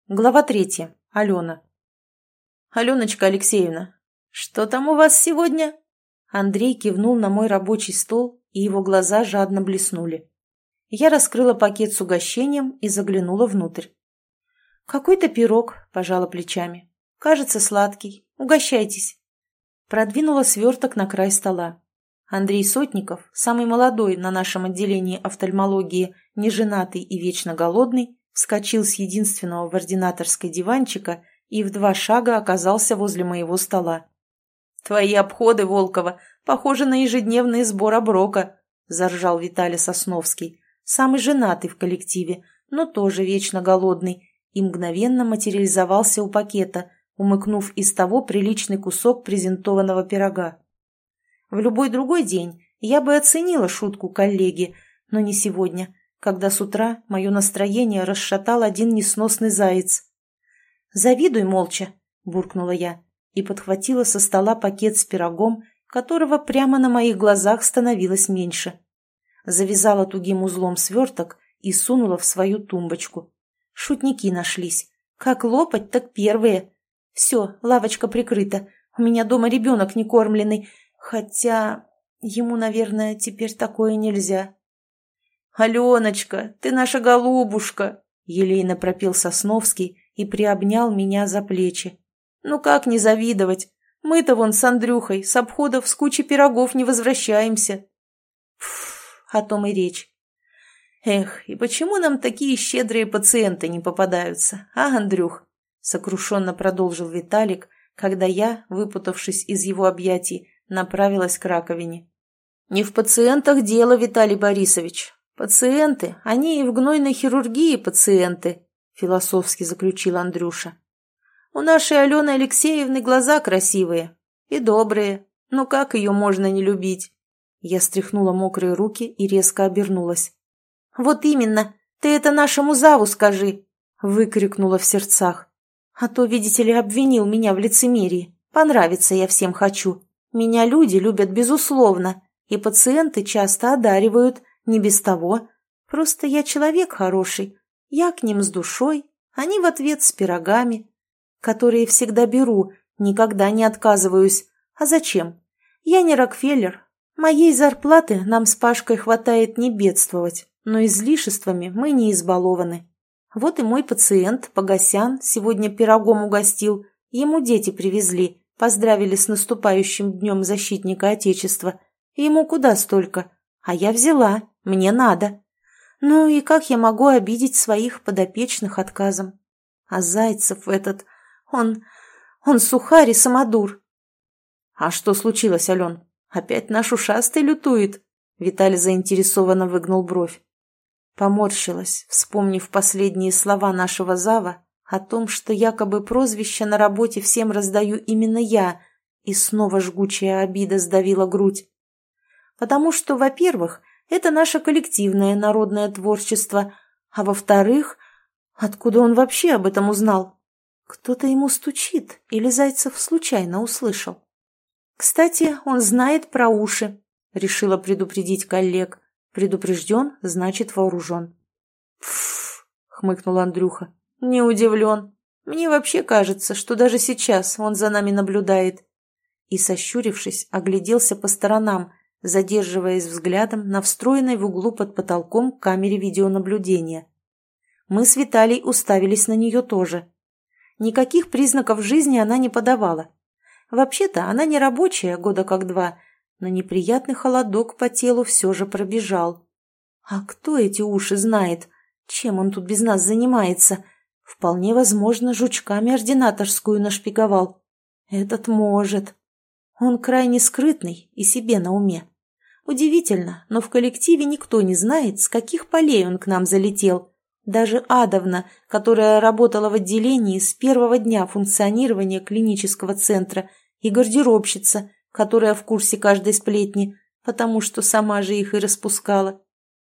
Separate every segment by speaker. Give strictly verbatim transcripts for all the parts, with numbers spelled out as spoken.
Speaker 1: Глава третья. Алена. «Аленочка Алексеевна, что там у вас сегодня?» Андрей кивнул на мой рабочий стол, и его глаза жадно блеснули. Я раскрыла пакет с угощением и заглянула внутрь. «Какой-то пирог», – пожала плечами. «Кажется, сладкий. Угощайтесь». Продвинула сверток на край стола. Андрей Сотников, самый молодой на нашем отделении офтальмологии, неженатый и вечно голодный, вскочил с единственного в ординаторской диванчика и в два шага оказался возле моего стола. «Твои обходы, Волкова, похожи на ежедневный сбор оброка», – заржал Виталий Сосновский, самый женатый в коллективе, но тоже вечно голодный, и мгновенно материализовался у пакета, умыкнув из того приличный кусок презентованного пирога. В любой другой день я бы оценила шутку коллеги, но не сегодня, когда с утра мое настроение расшатал один несносный заяц. «Завидуй молча», – буркнула я и подхватила со стола пакет с пирогом, которого прямо на моих глазах становилось меньше. Завязала тугим узлом сверток и сунула в свою тумбочку. Шутники нашлись. Как лопать, так первые. Все, лавочка прикрыта. У меня дома ребенок некормленный, хотя ему, наверное, теперь такое нельзя. «Аленочка, ты наша голубушка!» — елейно пропел Сосновский и приобнял меня за плечи. «Ну как не завидовать? Мы-то вон с Андрюхой с обходов с кучей пирогов не возвращаемся». Пф, о том и речь. «Эх, и почему нам такие щедрые пациенты не попадаются, а, Андрюх?» — сокрушенно продолжил Виталик, когда я, выпутавшись из его объятий, направилась к раковине. «Не в пациентах дело, Виталий Борисович. Пациенты, они и в гнойной хирургии пациенты», — философски заключил Андрюша. «У нашей Алены Алексеевны глаза красивые и добрые. Ну как ее можно не любить?» Я стряхнула мокрые руки и резко обернулась. «Вот именно, ты это нашему заву скажи!» — выкрикнула в сердцах. «А то, видите ли, обвинил меня в лицемерии. Понравиться я всем хочу. Меня люди любят безусловно, и пациенты часто одаривают. Не без того. Просто я человек хороший. Я к ним с душой, они в ответ с пирогами, которые всегда беру, никогда не отказываюсь. А зачем? Я не Рокфеллер. Моей зарплаты нам с Пашкой хватает не бедствовать, но излишествами мы не избалованы. Вот и мой пациент, Погосян, сегодня пирогом угостил. Ему дети привезли, поздравили с наступающим днем защитника Отечества. Ему куда столько? А я взяла, мне надо. Ну и как я могу обидеть своих подопечных отказом? А Зайцев этот, он, он сухарь и самодур. А что случилось, Ален? Опять наш ушастый лютует? Виталий заинтересованно выгнул бровь. Поморщилась, вспомнив последние слова нашего зава о том, что якобы прозвище на работе всем раздаю именно я, и снова жгучая обида сдавила грудь. Потому что, во-первых, это наше коллективное народное творчество, а во-вторых, откуда он вообще об этом узнал? Кто-то ему стучит, или Зайцев случайно услышал? Кстати, он знает про уши, решила предупредить коллег. Предупрежден, значит вооружен. «Пф!» — хмыкнул Андрюха. «Не удивлен. Мне вообще кажется, что даже сейчас он за нами наблюдает». И, сощурившись, огляделся по сторонам, задерживаясь взглядом на встроенной в углу под потолком камере видеонаблюдения. Мы с Виталий уставились на нее тоже. Никаких признаков жизни она не подавала. Вообще-то она не рабочая, года как два, но неприятный холодок по телу все же пробежал. А кто эти уши знает? Чем он тут без нас занимается? Вполне возможно, жучками ординаторскую нашпиговал. Этот может. Он крайне скрытный и себе на уме. Удивительно, но в коллективе никто не знает, с каких полей он к нам залетел. Даже Адовна, которая работала в отделении с первого дня функционирования клинического центра, и гардеробщица, которая в курсе каждой сплетни, потому что сама же их и распускала.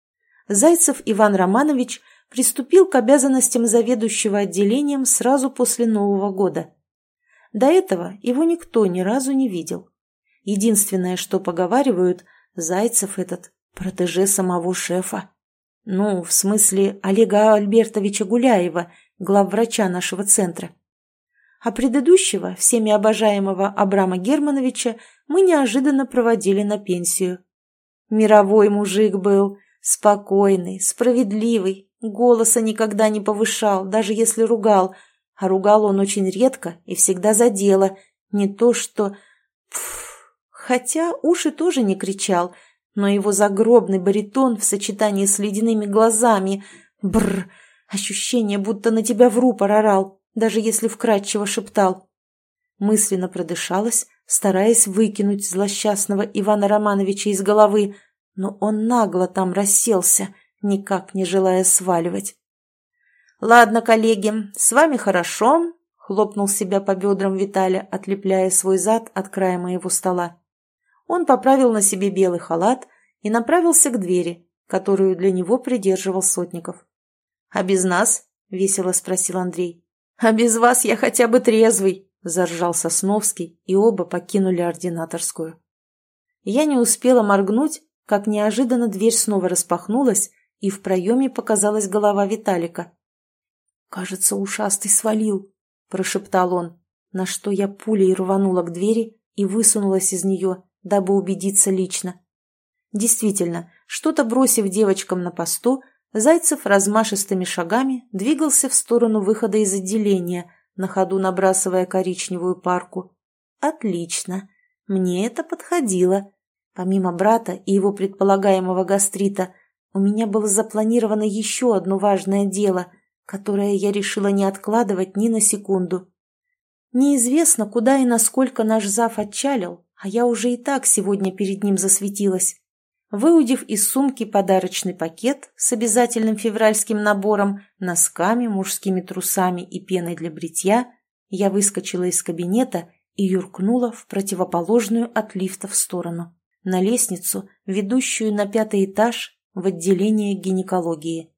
Speaker 1: Зайцев Иван Романович приступил к обязанностям заведующего отделением сразу после Нового года. До этого его никто ни разу не видел. Единственное, что поговаривают, Зайцев этот протеже самого шефа. Ну, в смысле Олега Альбертовича Гуляева, главврача нашего центра. А предыдущего, всеми обожаемого Абрама Германовича, мы неожиданно проводили на пенсию. Мировой мужик был, спокойный, справедливый, голоса никогда не повышал, даже если ругал, а ругал он очень редко и всегда за дело, не то что... Пф, хотя уши тоже не кричал, но его загробный баритон в сочетании с ледяными глазами... Бррр, ощущение, будто на тебя в рупор орал, даже если вкратчиво шептал. Мысленно продышалась, стараясь выкинуть злосчастного Ивана Романовича из головы, но он нагло там расселся, никак не желая сваливать. «Ладно, коллеги, с вами хорошо», — хлопнул себя по бедрам Виталя, отлепляя свой зад от края моего стола. Он поправил на себе белый халат и направился к двери, которую для него придерживал Сотников. «А без нас?» — весело спросил Андрей. «А без вас я хотя бы трезвый», — заржал Сосновский, и оба покинули ординаторскую. Я не успела моргнуть, как неожиданно дверь снова распахнулась, и в проеме показалась голова Виталика. «Кажется, ушастый свалил», — прошептал он, на что я пулей рванула к двери и высунулась из нее, дабы убедиться лично. Действительно, что-то бросив девочкам на посту, Зайцев размашистыми шагами двигался в сторону выхода из отделения, на ходу набрасывая коричневую парку. Отлично, мне это подходило. Помимо брата и его предполагаемого гастрита, у меня было запланировано еще одно важное дело, которое я решила не откладывать ни на секунду. Неизвестно, куда и насколько наш зав отчалил, а я уже и так сегодня перед ним засветилась. Выудив из сумки подарочный пакет с обязательным февральским набором, носками, мужскими трусами и пеной для бритья, я выскочила из кабинета и юркнула в противоположную от лифта в сторону, на лестницу, ведущую на пятый этаж в отделение гинекологии.